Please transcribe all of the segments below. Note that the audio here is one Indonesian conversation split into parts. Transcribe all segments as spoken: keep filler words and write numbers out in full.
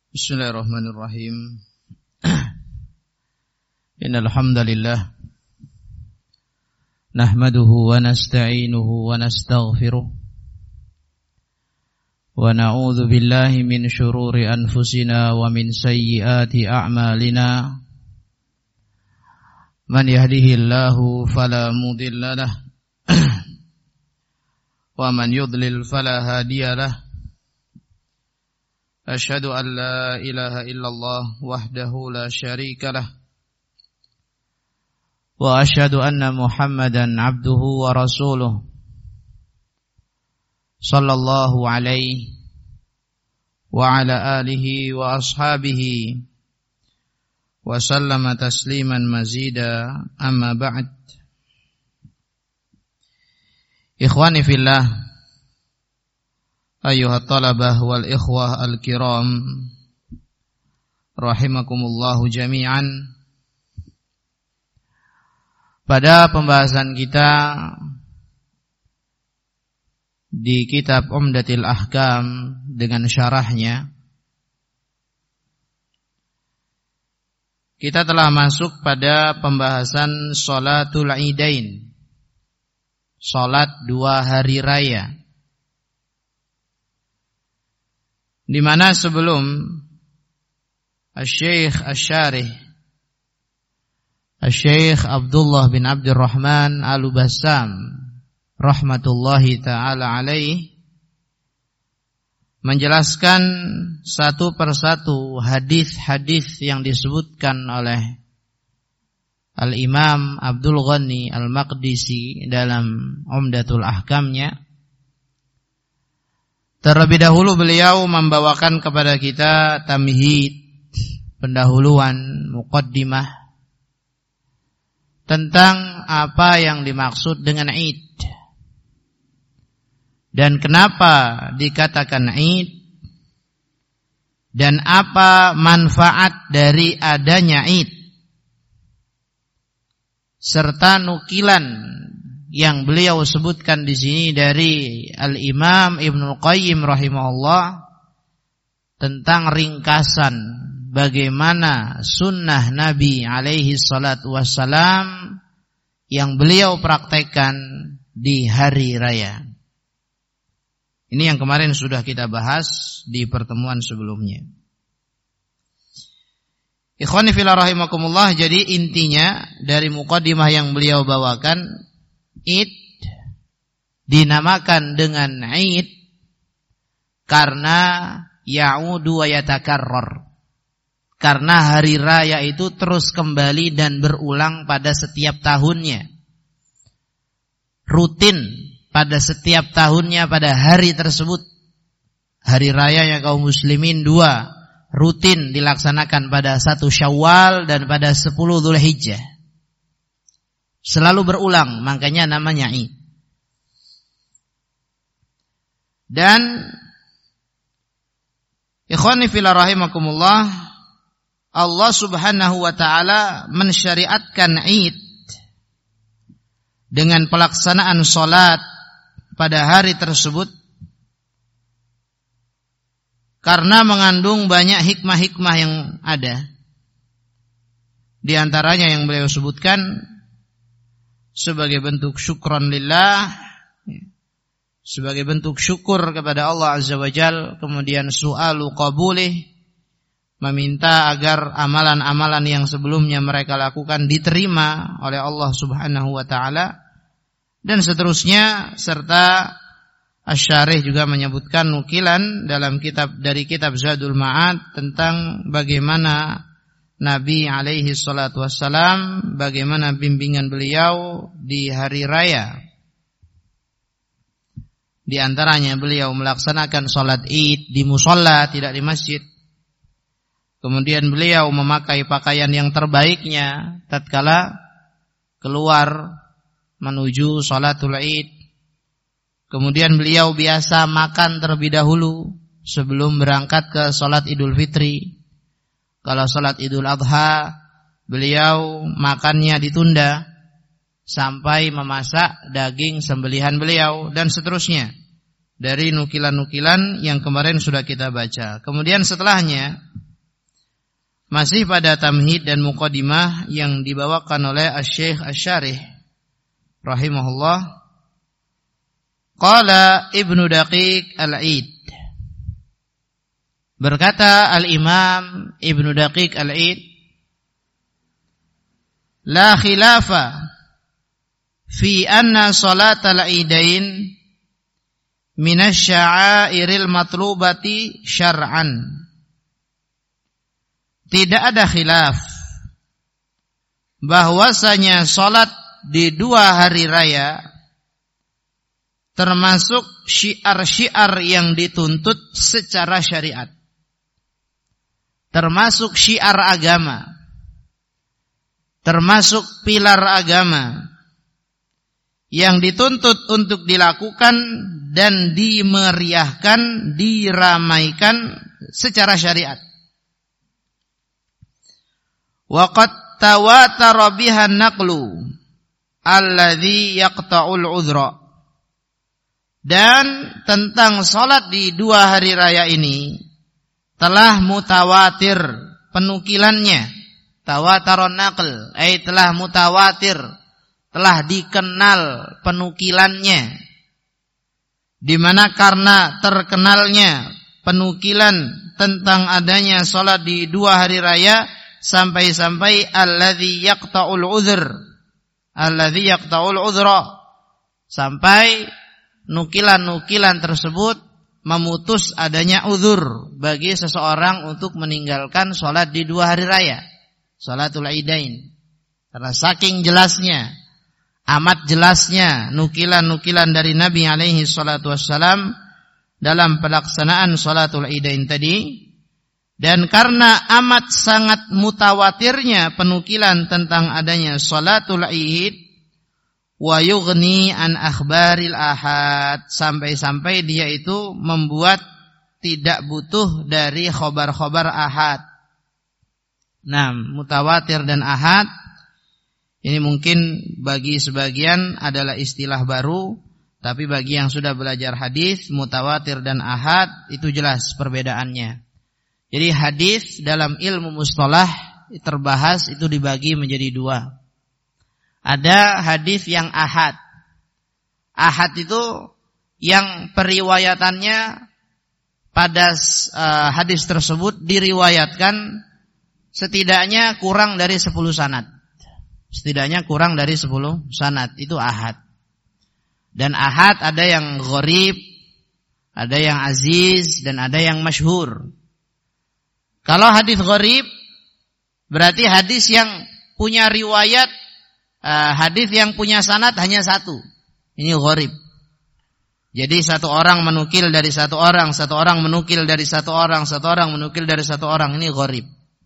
Bismillahirrahmanirrahim. Innal hamdalillah nahmaduhu wa nasta'inuhu wa nastaghfiruh wa na'udzu billahi min shururi anfusina wa min sayyiati a'malina. Man yahdihillahu fala mudilla lahu wa man yudlil fala hadiya lahu. Asyhadu an la ilaha illallah wahdahu la syarika lah wa asyhadu anna Muhammadan abduhu wa rasuluh sallallahu alaihi wa ala alihi wa ashabihi wa sallama tasliman mazida, amma ba'd. Ikhwani fillah, ayyuhat talabah wal ikhwah al-kiram, rahimakumullahu jami'an. Pada pembahasan kita di kitab Umdatul Ahkam dengan syarahnya, kita telah masuk pada pembahasan sholatul idain, salat dua hari raya, di mana sebelum Asy-Syaikh Asy-Syarih Asy-Syaikh Abdullah bin Abdurrahman Al-Bassam rahmatullahi ta'ala alaih menjelaskan satu persatu hadis-hadis yang disebutkan oleh Al-Imam Abdul Ghani Al-Maqdisi dalam Umdatul Ahkamnya. Terlebih dahulu beliau membawakan kepada kita tamhid, pendahuluan, muqaddimah tentang apa yang dimaksud dengan Id dan kenapa dikatakan Id dan apa manfaat dari adanya Id, serta nukilan yang beliau sebutkan di sini dari Al-Imam Ibnul Qayyim rahimahullah tentang ringkasan bagaimana sunnah Nabi alaihi salatu wassalam yang beliau praktekkan di hari raya. Ini yang kemarin sudah kita bahas di pertemuan sebelumnya. Ikhwani fillah rahimakumullah, jadi intinya dari muqaddimah yang beliau bawakan, Id dinamakan dengan Id karena ya'udu wa yatakarrar, karena hari raya itu terus kembali dan berulang pada setiap tahunnya, rutin pada setiap tahunnya pada hari tersebut. Hari raya yang kaum muslimin dua, rutin dilaksanakan pada satu Syawal dan pada sepuluh Dzulhijjah. Selalu berulang, makanya namanya Id. Dan ikhwani fillah rahimakumullah, Allah subhanahu wa ta'ala mensyariatkan Id dengan pelaksanaan salat pada hari tersebut karena mengandung banyak hikmah-hikmah yang ada. Di antaranya yang beliau sebutkan sebagai bentuk syukran lillah, sebagai bentuk syukur kepada Allah Azza wa Jal, kemudian su'alu qabulih, meminta agar amalan-amalan yang sebelumnya mereka lakukan diterima oleh Allah Subhanahu wa ta'ala, dan seterusnya. Serta Asy-Syarih juga menyebutkan nukilan dalam kitab dari kitab Zadul Ma'ad tentang bagaimana Nabi alaihi salatu wassalam, bagaimana bimbingan beliau di hari raya. Di antaranya beliau melaksanakan salat Id di musalla, tidak di masjid. Kemudian beliau memakai pakaian yang terbaiknya tatkala keluar menuju salatul Id. Kemudian beliau biasa makan terlebih dahulu sebelum berangkat ke salat Idul Fitri. Kalau salat Idul Adha, beliau makannya ditunda sampai memasak daging sembelihan beliau, dan seterusnya. dari nukilan-nukilan yang kemarin sudah kita baca. Kemudian setelahnya masih pada tamhid dan muqaddimah yang dibawakan oleh Asy-Syaikh Asy-Syarih rahimahullah. Qala Ibnu Daqiq Al-Aid, berkata Al-Imam Ibnu Daqiq Al-Aid, la khilafa fi anna salatal idain minasya'airil matlubati syar'an. Tidak ada khilaf bahwasanya salat di dua hari raya termasuk syiar-syiar yang dituntut secara syariat, termasuk syiar agama, termasuk pilar agama yang dituntut untuk dilakukan dan dimeriahkan, diramaikan secara syariat. Wa qad tawatara biha an-naqlu alladhi yaqta'ul udhra. Dan tentang salat di dua hari raya ini telah mutawatir penukilannya. Tawataron naql, ay telah mutawatir, telah dikenal penukilannya, di mana karena terkenalnya penukilan tentang adanya salat di dua hari raya sampai-sampai alladzi yaqta'ul udhr, alladzi yaqta'ul udhra, sampai nukilan-nukilan tersebut memutus adanya uzur bagi seseorang untuk meninggalkan salat di dua hari raya, salatul idain. Karena saking jelasnya, amat jelasnya nukilan-nukilan dari Nabi alaihi salatu wassalam dalam pelaksanaan salatul idain tadi, dan karena amat sangat mutawatirnya penukilan tentang adanya salatul id, wa yughni an akhbaril ahad, sampai-sampai dia itu membuat tidak butuh dari khobar-khobar ahad. Nah, mutawatir dan ahad ini mungkin bagi sebagian adalah istilah baru, tapi bagi yang sudah belajar hadis, mutawatir dan ahad itu jelas perbedaannya. Jadi hadis dalam ilmu mustalah terbahas itu dibagi menjadi dua. Ada hadis yang ahad. Ahad itu yang periwayatannya pada uh, hadis tersebut diriwayatkan setidaknya kurang dari sepuluh sanad. Setidaknya kurang dari sepuluh sanad, itu ahad. Dan ahad ada yang gharib, ada yang aziz, dan ada yang masyhur. Kalau hadis gharib berarti hadis yang punya riwayat, uh, hadis yang punya sanad hanya satu. Ini gharib. Jadi satu orang menukil dari satu orang, satu orang menukil dari satu orang, satu orang menukil dari satu orang. Ini gharib.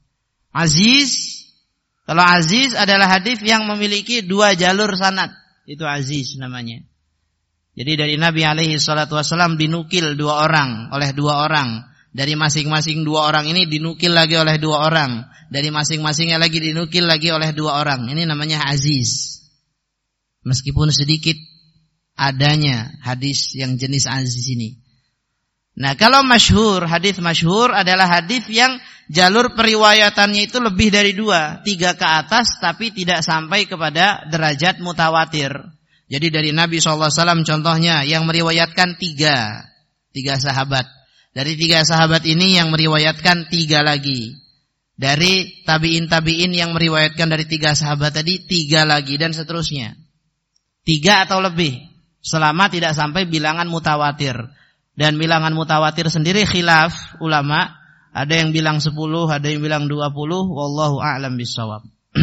Aziz, kalau aziz adalah hadis yang memiliki dua jalur sanad, itu aziz namanya. Jadi dari Nabi alaihi salatu wasallam dinukil dua orang, oleh dua orang. Dari masing-masing dua orang ini dinukil lagi oleh dua orang. Dari masing-masingnya lagi dinukil lagi oleh dua orang. Ini namanya aziz. Meskipun sedikit adanya hadis yang jenis aziz ini. Nah, kalau masyhur, hadis masyhur adalah hadis yang jalur periwayatannya itu lebih dari dua, tiga ke atas, tapi tidak sampai kepada derajat mutawatir. Jadi dari Nabi shallallahu alaihi wasallam contohnya yang meriwayatkan tiga, tiga sahabat. Dari tiga sahabat ini yang meriwayatkan tiga lagi. Dari tabi'in-tabi'in yang meriwayatkan dari tiga sahabat tadi, tiga lagi, dan seterusnya. Tiga atau lebih, selama tidak sampai bilangan mutawatir. Dan bilangan mutawatir sendiri khilaf ulama, ada yang bilang sepuluh, ada yang bilang dua puluh, wallahu a'lam bishawab.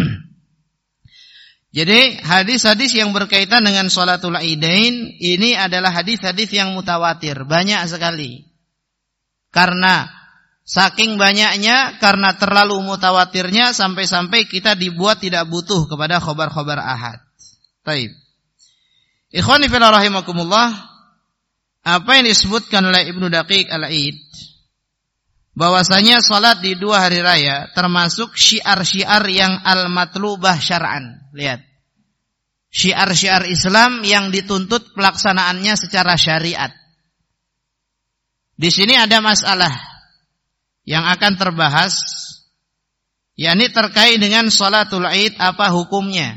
Jadi hadis-hadis yang berkaitan dengan sholatul idain ini adalah hadis-hadis yang mutawatir, banyak sekali. Karena saking banyaknya, karena terlalu mutawatirnya sampai-sampai kita dibuat tidak butuh kepada khobar-khobar ahad. Taib. Ikhwani fillah rahimakumullah, apa yang disebutkan oleh Ibnu Daqiq Al-Aid, bahwasanya salat di dua hari raya termasuk syiar-syiar yang al-matlubah syar'an. Lihat. Syiar-syiar Islam yang dituntut pelaksanaannya secara syariat. Di sini ada masalah yang akan terbahas, yakni terkait dengan salatul Id, apa hukumnya.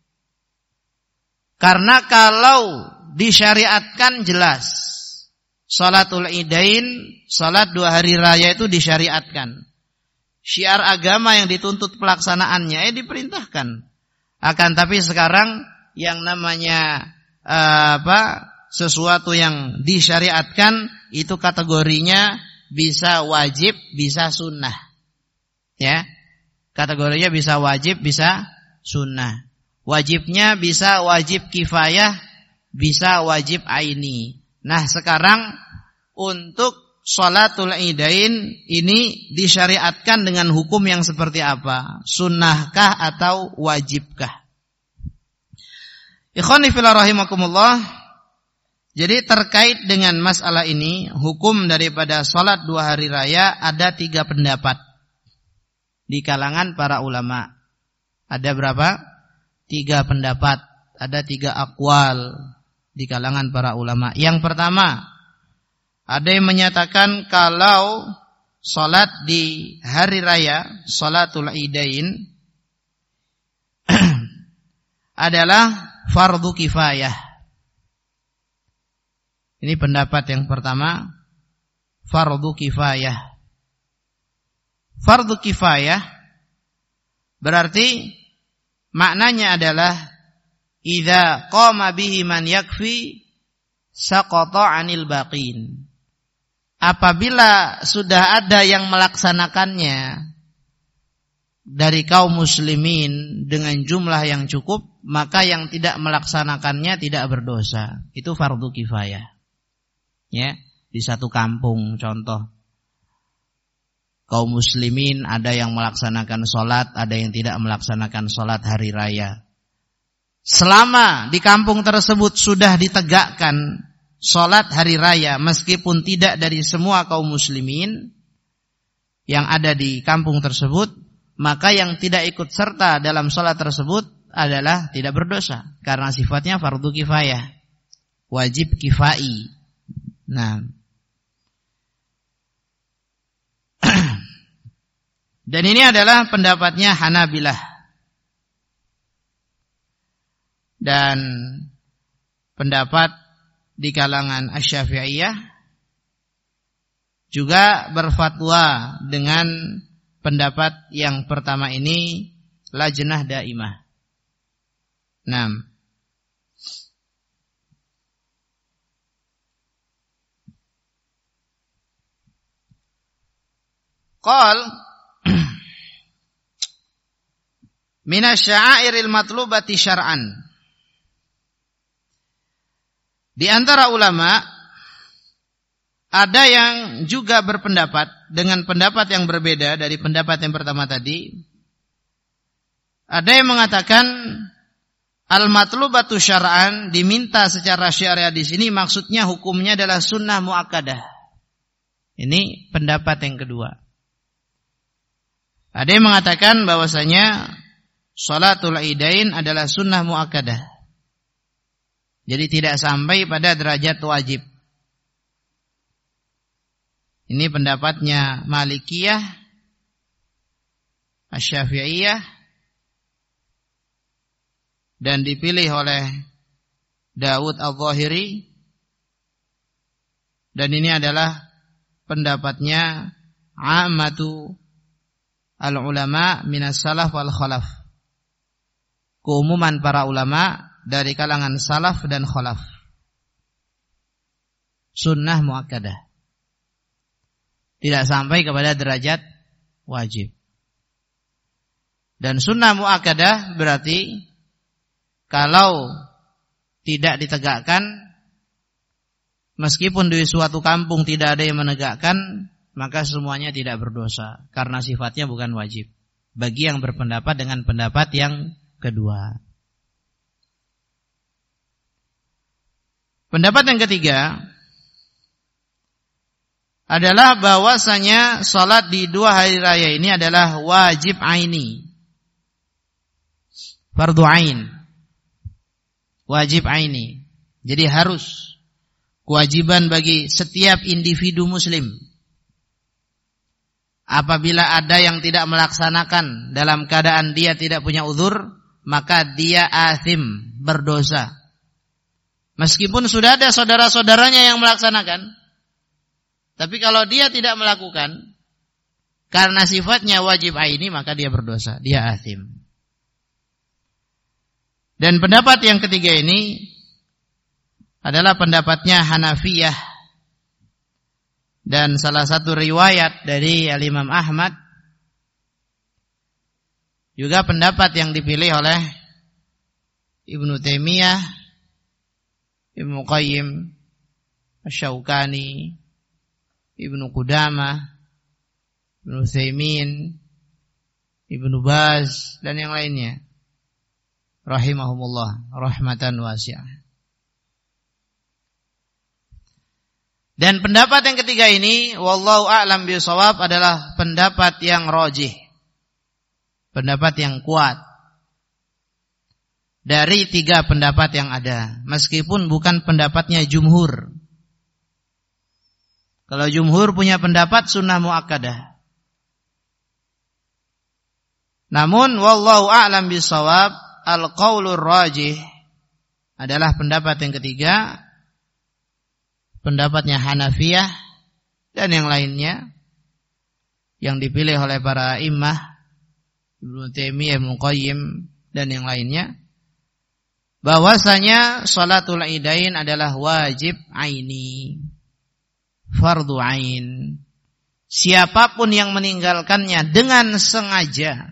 Karena kalau disyariatkan jelas, salatul Idain, salat dua hari raya itu disyariatkan. Syiar agama yang dituntut pelaksanaannya, eh diperintahkan. Akan tapi sekarang yang namanya uh, apa sesuatu yang disyariatkan itu kategorinya bisa wajib, bisa sunnah. Ya, kategorinya bisa wajib, bisa sunnah. Wajibnya bisa wajib kifayah, bisa wajib aini. Nah, sekarang untuk Sholatul Idain ini disyariatkan dengan hukum yang seperti apa? Sunnahkah atau wajibkah? Ikhwani fillah rahimakumullah. Jadi terkait dengan masalah ini, hukum daripada sholat dua hari raya ada tiga pendapat di kalangan para ulama. Ada berapa? Tiga pendapat. Ada tiga aqwal di kalangan para ulama. Yang pertama, ada yang menyatakan kalau sholat di hari raya, sholatul Idain, adalah fardu kifayah. Ini pendapat yang pertama, fardu kifayah. Fardu kifayah berarti maknanya adalah idza qama bihi man yakfi saqata 'anil baqin. Apabila sudah ada yang melaksanakannya dari kaum muslimin dengan jumlah yang cukup, maka yang tidak melaksanakannya tidak berdosa. Itu fardu kifayah. Ya, di satu kampung contoh, kaum muslimin ada yang melaksanakan sholat, ada yang tidak melaksanakan sholat hari raya. Selama di kampung tersebut sudah ditegakkan sholat hari raya, meskipun tidak dari semua kaum muslimin yang ada di kampung tersebut, maka yang tidak ikut serta dalam sholat tersebut adalah tidak berdosa, karena sifatnya fardu kifayah, wajib kifai. Nah, dan ini adalah pendapatnya Hanabilah. Dan pendapat di kalangan Asy-Syafi'iyah juga berfatwa dengan pendapat yang pertama ini, lajnah daimah. enam. Qal minasya'airil matlubati syar'an. Di antara ulama ada yang juga berpendapat dengan pendapat yang berbeda dari pendapat yang pertama tadi. Ada yang mengatakan al-matlubatu syar'an, diminta secara syariat di sini maksudnya hukumnya adalah sunnah muakkadah. Ini pendapat yang kedua. Ada yang mengatakan bahwasanya sholatul Idain adalah sunnah muakkadah. Jadi tidak sampai pada derajat wajib. Ini pendapatnya Malikiyah, Asy-Syafi'iyah, dan dipilih oleh Daud Al-Zahiri. Dan ini adalah pendapatnya ammatu al-ulama minas salaf wal khalaf. Keumuman para ulama dari kalangan salaf dan khalaf. Sunnah muakkadah. Tidak sampai kepada derajat wajib. Dan sunnah muakkadah berarti kalau tidak ditegakkan, meskipun di suatu kampung tidak ada yang menegakkan, maka semuanya tidak berdosa, karena sifatnya bukan wajib. Bagi yang berpendapat dengan pendapat yang kedua. Pendapat yang ketiga adalah bahwasanya salat di dua hari raya ini adalah wajib aini, fardu ain, wajib aini. Jadi harus kewajiban bagi setiap individu muslim. Apabila ada yang tidak melaksanakan dalam keadaan dia tidak punya uzur, maka dia athim, berdosa. Meskipun sudah ada saudara-saudaranya yang melaksanakan, tapi kalau dia tidak melakukan karena sifatnya wajib aini, maka dia berdosa, dia athim. Dan pendapat yang ketiga ini adalah pendapatnya Hanafiyah, dan salah satu riwayat dari Al-Imam Ahmad, juga pendapat yang dipilih oleh Ibnu Taimiyah, Ibnu Qayyim, Asy-Syaukani, Ibnu Qudamah, Ibnu Utsaimin, Ibnu Baz, dan yang lainnya, rahimahumullah rahmatan wasi'ah. Dan pendapat yang ketiga ini, wallahu a'lam bishawab, adalah pendapat yang rajih, pendapat yang kuat dari tiga pendapat yang ada, meskipun bukan pendapatnya jumhur. Kalau jumhur punya pendapat sunnah muakkadah. Namun wallahu a'lam bishawab, al-qaulur rajih adalah pendapat yang ketiga, pendapatnya Hanafiyah dan yang lainnya yang dipilih oleh para imam Ibnu Taimiyah, Ibnu Qayyim dan yang lainnya, bahwasanya salatul idain adalah wajib aini, fardu ain. Siapapun yang meninggalkannya dengan sengaja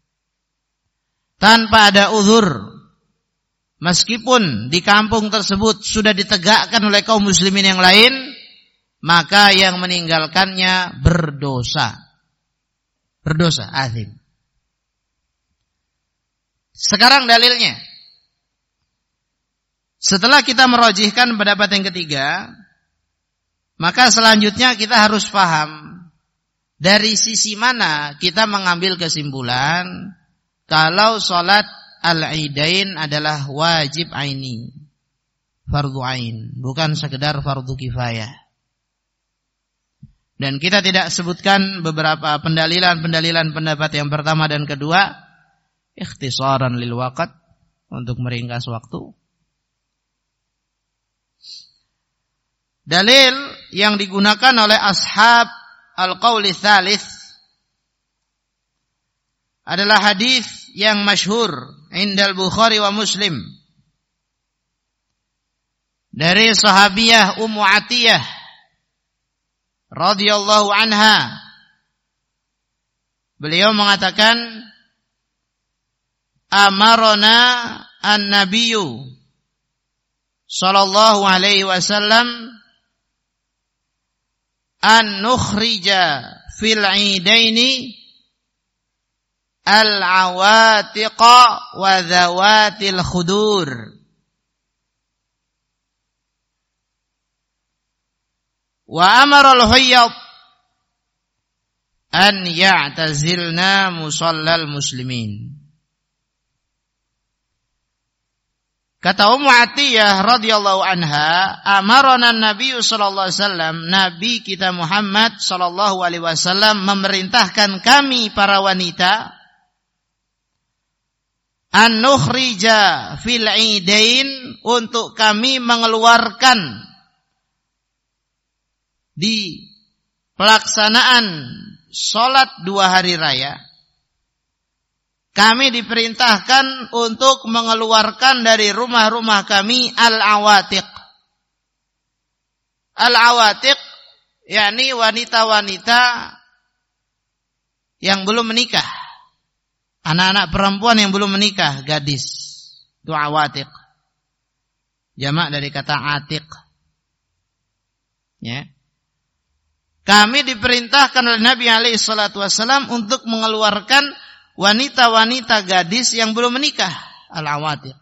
tanpa ada uzur, meskipun di kampung tersebut sudah ditegakkan oleh kaum muslimin yang lain, maka yang meninggalkannya berdosa. Berdosa, azim. Sekarang dalilnya. Setelah kita merojihkan pendapat yang ketiga, maka selanjutnya kita harus paham dari sisi mana kita mengambil kesimpulan kalau salat al-idain adalah wajib aini, fardu ain, bukan sekedar fardu kifayah. Dan kita tidak sebutkan beberapa pendalilan-pendalilan pendapat yang pertama dan kedua, ikhtisaran lil waqt, untuk meringkas waktu. Dalil yang digunakan oleh ashab al-qauli tsalits adalah hadis yang masyhur indal Bukhari wa Muslim dari sahabiyah Ummu Atiyah radhiyallahu anha. Beliau mengatakan, amarona an-nabiyyu sallallahu alaihi wasallam an nukhrija fil idaini al-awatiqa wa dhawatil khudur. Wa amara al-huyyad an ya'tazilna musallal muslimin. Kata Ummu Atiyah radhiyallahu anha, amarana Nabi sallallahu alaihi wasallam, Nabi kita Muhammad sallallahu alaihi wasallam memerintahkan kami para wanita an nukhrija fil idain, untuk kami mengeluarkan di pelaksanaan salat dua hari raya. Kami diperintahkan untuk mengeluarkan dari rumah-rumah kami al-awatiq. Al-awatiq yakni wanita-wanita yang belum menikah. Anak-anak perempuan yang belum menikah, gadis. Itu awatiq. Jamak dari kata atiq. Ya. Kami diperintahkan oleh Nabi alaihi salatu wasallam untuk mengeluarkan wanita-wanita gadis yang belum menikah, al-awatiq.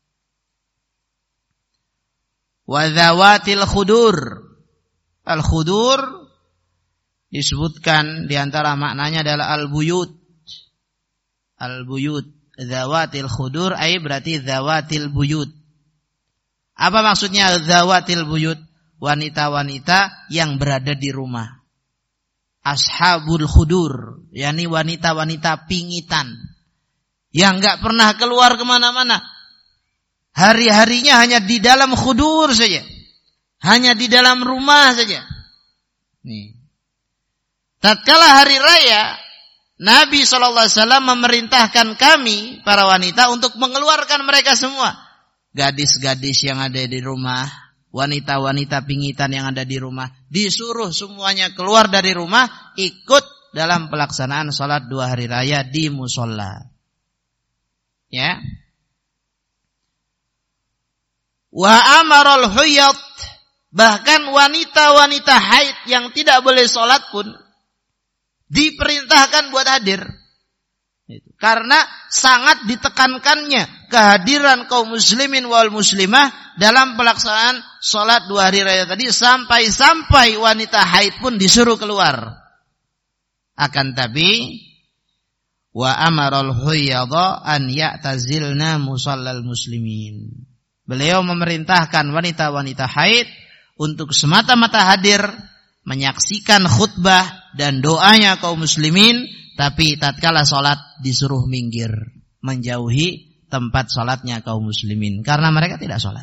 Wa dzawatil khudur. Al-khudur disebutkan di antara maknanya adalah al-buyut. Al-buyut, dzawatil khudur ay berarti dzawatil buyut. Apa maksudnya dzawatil buyut? wanita-wanita yang berada di rumah. Ashabul khudur, yakni wanita-wanita pingitan yang enggak pernah keluar kemana-mana. Hari-harinya hanya di dalam khudur saja, hanya di dalam rumah saja. Nih. Tatkala hari raya, Nabi shallallahu alaihi wasallam memerintahkan kami para wanita untuk mengeluarkan mereka semua. Gadis-gadis yang ada di rumah, wanita-wanita pingitan yang ada di rumah, disuruh semuanya keluar dari rumah, ikut dalam pelaksanaan salat dua hari raya di musola. Ya. Wa amaral huyat, bahkan wanita-wanita haid yang tidak boleh salat pun diperintahkan buat hadir. Karena sangat ditekankannya kehadiran kaum muslimin wal muslimah dalam pelaksanaan salat dua hari raya tadi, sampai-sampai wanita haid pun disuruh keluar. Akan tapi wa amaral huyadha an ya'tazilna musallal muslimin. Beliau memerintahkan wanita-wanita haid untuk semata-mata hadir menyaksikan khutbah dan doanya kaum muslimin, tapi tatkala salat disuruh minggir, menjauhi tempat salatnya kaum muslimin karena mereka tidak salat.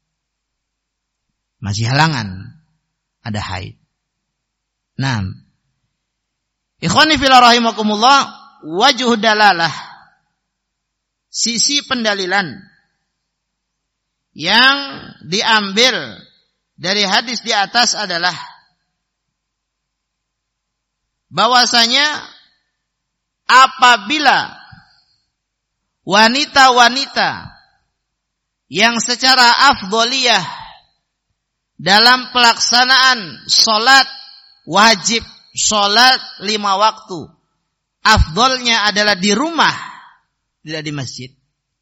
Masih halangan, ada haid. Nah, ikhwani fillah rahimakumullah, wajhu dalalah, sisi pendalilan yang diambil dari hadis di atas adalah bahwasanya apabila wanita-wanita yang secara afdholiyah dalam pelaksanaan sholat wajib, sholat lima waktu, afdholnya adalah di rumah, tidak di masjid.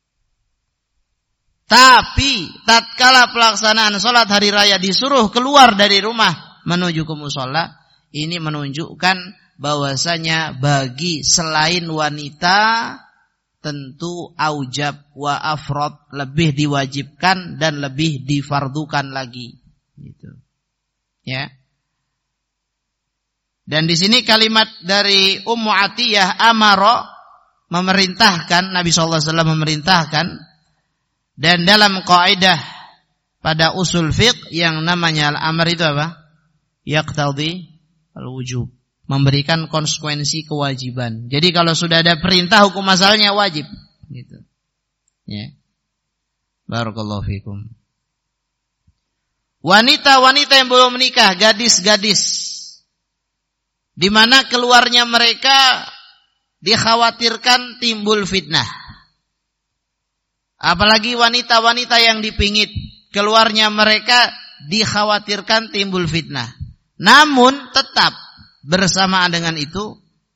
Tapi tatkala pelaksanaan sholat hari raya disuruh keluar dari rumah menuju ke musola, ini menunjukkan bahwasanya bagi selain wanita tentu aujab wa afrad, lebih diwajibkan dan lebih difardukan lagi, gitu. Ya. Dan di sini kalimat dari Ummu Atiyah, amara, memerintahkan, Nabi sallallahu alaihi wasallam memerintahkan. Dan dalam kaidah pada usul fiqh yang namanya al-amr itu apa? Yaqtadi al-wujub, memberikan konsekuensi kewajiban. Jadi kalau sudah ada perintah, hukum asalnya wajib, gitu. Ya. Barakallahu fikum. Wanita-wanita yang belum menikah, gadis-gadis, di mana keluarnya mereka dikhawatirkan timbul fitnah. Apalagi wanita-wanita yang dipingit, keluarnya mereka dikhawatirkan timbul fitnah. Namun tetap bersamaan dengan itu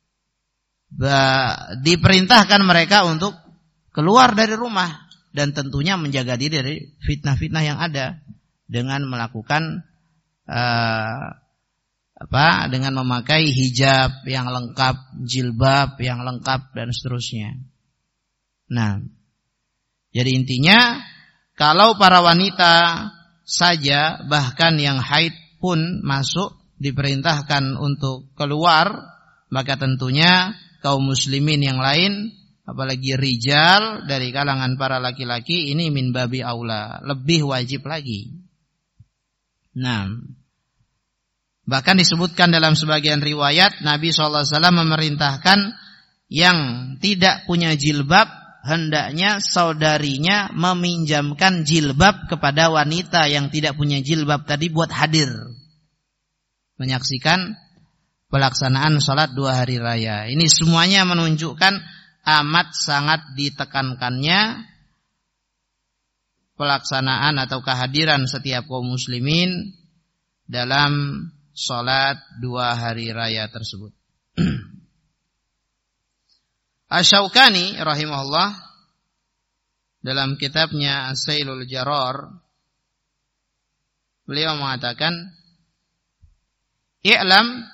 diperintahkan mereka untuk keluar dari rumah dan tentunya menjaga diri dari fitnah-fitnah yang ada dengan melakukan uh, apa? Dengan memakai hijab yang lengkap, jilbab yang lengkap dan seterusnya. Nah, jadi intinya kalau para wanita saja, bahkan yang haid pun masuk diperintahkan untuk keluar, maka tentunya kaum muslimin yang lain, apalagi rijal dari kalangan para laki-laki, ini min babi aula, lebih wajib lagi. Nah, bahkan disebutkan dalam sebagian riwayat Nabi shallallahu alaihi wasallam memerintahkan yang tidak punya jilbab, hendaknya saudarinya meminjamkan jilbab kepada wanita yang tidak punya jilbab tadi buat hadir menyaksikan pelaksanaan salat dua hari raya. Ini semuanya menunjukkan amat sangat ditekankannya pelaksanaan atau kehadiran setiap kaum muslimin dalam salat dua hari raya tersebut. Asy-Syaukani rahimahullah dalam kitabnya As-Sailul Jarar, beliau mengatakan, i'lam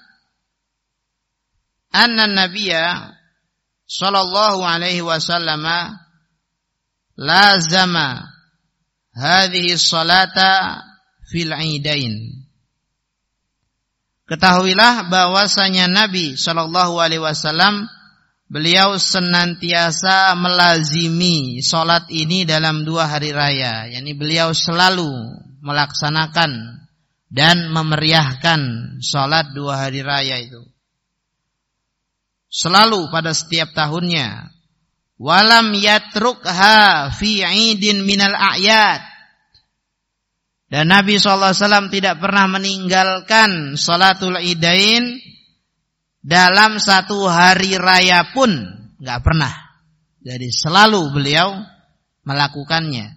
anna an-nabiyya sallallahu alaihi wasallam lazama hadhihi salata fil idain. Ketahuilah bahwasanya Nabi sallallahu alaihi wasallam beliau senantiasa melazimi salat ini dalam dua hari raya, yakni beliau selalu melaksanakan dan memeriahkan salat dua hari raya itu. Selalu pada setiap tahunnya. Walam yatrukha fi 'idin minal a'yad. Dan Nabi shallallahu alaihi wasallam tidak pernah meninggalkan salatul idain dalam satu hari raya pun, enggak pernah. Jadi selalu beliau melakukannya.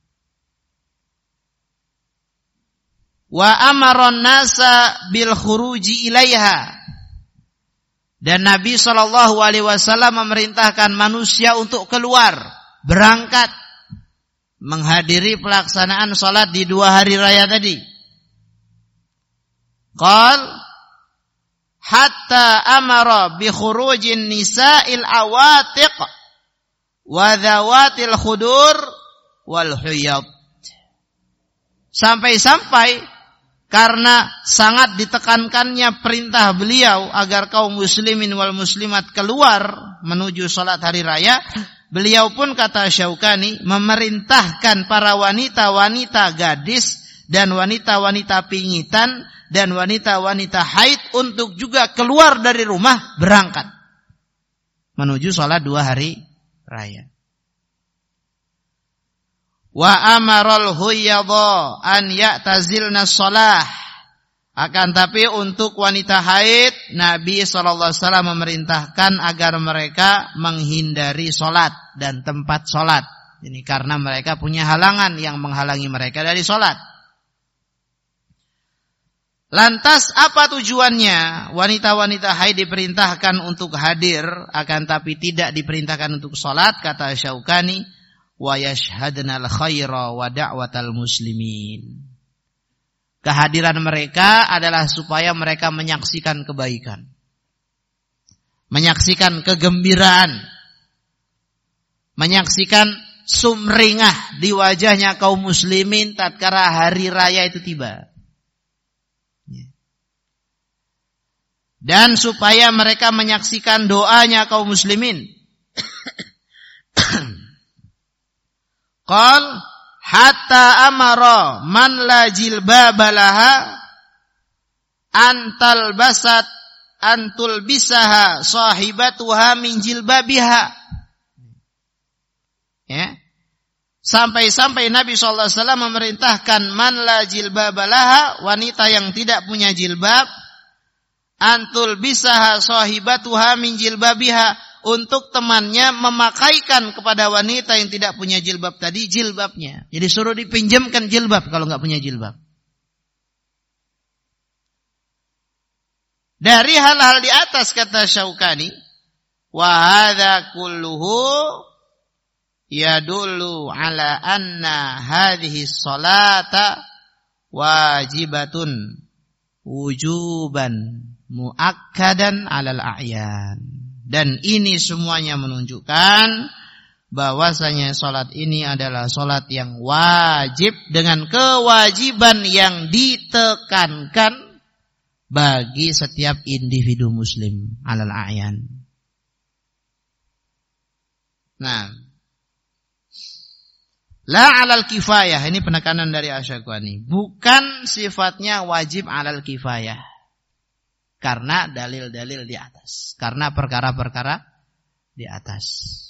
Wa amaron nasa bil khuruji ilaiha. Dan Nabi shallallahu alaihi wasallam memerintahkan manusia untuk keluar, berangkat menghadiri pelaksanaan salat di dua hari raya tadi. Qal hatta amara bi khurujin nisa'il awatiq wa dhawatil khudur wal huyad. Sampai-sampai karena sangat ditekankannya perintah beliau agar kaum muslimin wal muslimat keluar menuju salat hari raya, beliau pun, kata Syaukani, memerintahkan para wanita-wanita gadis dan wanita-wanita pingitan dan wanita-wanita haid untuk juga keluar dari rumah berangkat menuju salat dua hari raya. Wa amaral huyyadha an ya'tazilna shalah. Akan tapi untuk wanita haid, Nabi shallallahu alaihi wasallam memerintahkan agar mereka menghindari salat dan tempat salat. Ini karena mereka punya halangan yang menghalangi mereka dari salat. Lantas apa tujuannya? Wanita-wanita haid diperintahkan untuk hadir, akan tapi tidak diperintahkan untuk salat, kata Syaukani, wa yashhadnal khaira wa da'watal muslimin. Kehadiran mereka adalah supaya mereka menyaksikan kebaikan, menyaksikan kegembiraan, menyaksikan sumringah di wajahnya kaum muslimin tatkala hari raya itu tiba. Dan supaya mereka menyaksikan doanya kaum muslimin. Qal hatta amara man la jilbaba laha antal basat antul bisaha sahibatuha min jilbabiha. Ya. Sampai-sampai Nabi shallallahu alaihi wasallam memerintahkan man la jilbaba laha, wanita yang tidak punya jilbab, antul bisaha sahibatuha min jilbabiha, untuk temannya memakaikan kepada wanita yang tidak punya jilbab tadi jilbabnya. Jadi suruh dipinjamkan jilbab kalau enggak punya jilbab. Dari hal-hal di atas, kata Syaukani, wa hadza kulluhu yadullu ala anna hadhihi sholata wajibatun wujuban muakkadan alal a'yan. Dan ini semuanya menunjukkan bahwasanya salat ini adalah salat yang wajib dengan kewajiban yang ditekankan bagi setiap individu muslim alal a'yan. Nah, la alal kifayah, ini penekanan dari Asy-Syaukani, bukan sifatnya wajib alal kifayah. Karena dalil-dalil di atas, karena perkara-perkara di atas.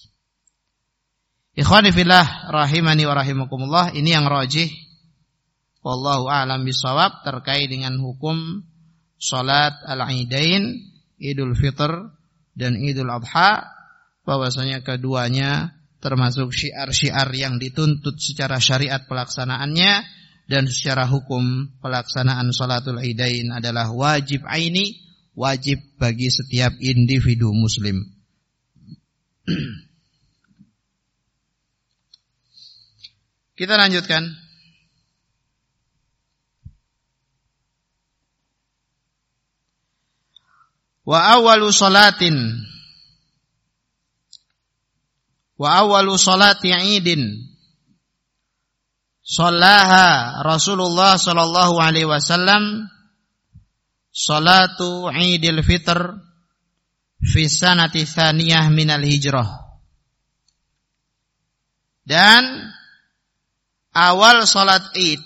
Ikhwani fillah rahimani wa rahimakumullah, ini yang rajih wallahu a'lam bishawab terkait dengan hukum salat al-Idain, Idul Fitr dan Idul Adha, bahwasanya keduanya termasuk syiar-syiar yang dituntut secara syariat pelaksanaannya. Dan secara hukum pelaksanaan salatul Idain adalah wajib aini, wajib bagi setiap individu muslim. Kita lanjutkan. Wa awwalu salatin wa awwalu salati Idin Shallaha Rasulullah sallallahu alaihi wasallam salatu Idul Fitr fi sanati tsaniyah minal hijrah. Dan awal salat Id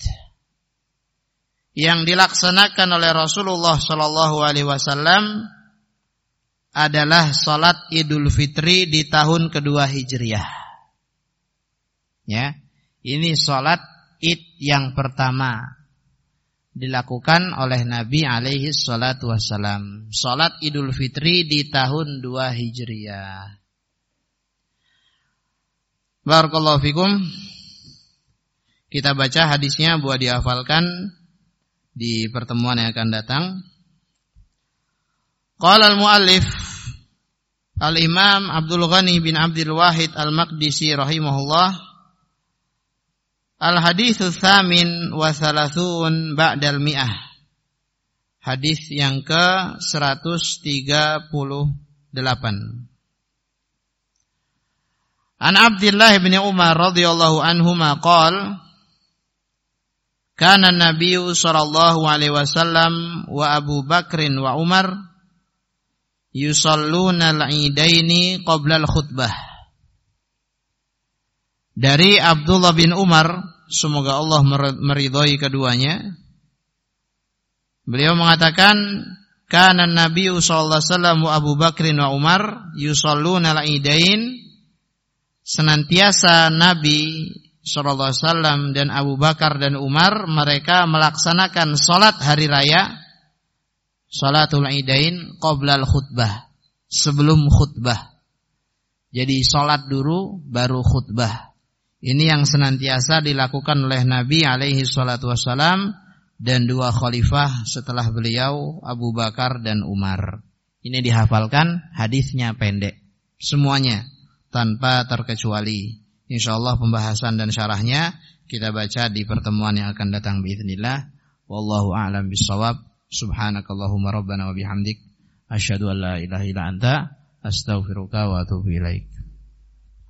yang dilaksanakan oleh Rasulullah sallallahu alaihi wasallam adalah salat Idul Fitri di tahun kedua Hijriah. Ya, ini salat Id yang pertama dilakukan oleh Nabi alaihi salatu wasallam. Salat Idul Fitri di tahun dua Hijriah. Barakallahu fikum. Kita baca hadisnya buat dihafalkan di pertemuan yang akan datang. Qala al-muallif Al-Imam Abdul Ghani bin Abdul Wahid Al-Maqdisi rahimahullah, Al-haditsu tsamin wa thalathun ba'dal mi'ah. Hadis yang ke seratus tiga puluh delapan. An Abdullah bin Umar radhiyallahu anhuma qala Kana Nabiyyu sallallahu alaihi wasallam wa Abu Bakrin wa Umar yusalluna al-idaini qabla al-khutbah. Dari Abdullah bin Umar, semoga Allah meridhai keduanya, beliau mengatakan, kana Nabiyyu sallallahu alaihi wasallam wa Abu Bakrin wa Umar yusalluna al-idain, senantiasa Nabi sallallahu alaihi wasallam dan Abu Bakar dan Umar mereka melaksanakan salat hari raya, salatul idain qoblal khutbah, sebelum khutbah. Jadi salat dulu baru khutbah. Ini yang senantiasa dilakukan oleh Nabi alaihi salatu wasallam dan dua khalifah setelah beliau, Abu Bakar dan Umar. Ini dihafalkan, hadisnya pendek semuanya tanpa terkecuali. Insyaallah pembahasan dan syarahnya kita baca di pertemuan yang akan datang biiznillah. Wallahu a'lam bissawab. Subhanakallahumma rabbana wa bihamdik asyhadu an la ilaha illa anta astaghfiruka wa atubu ilaik.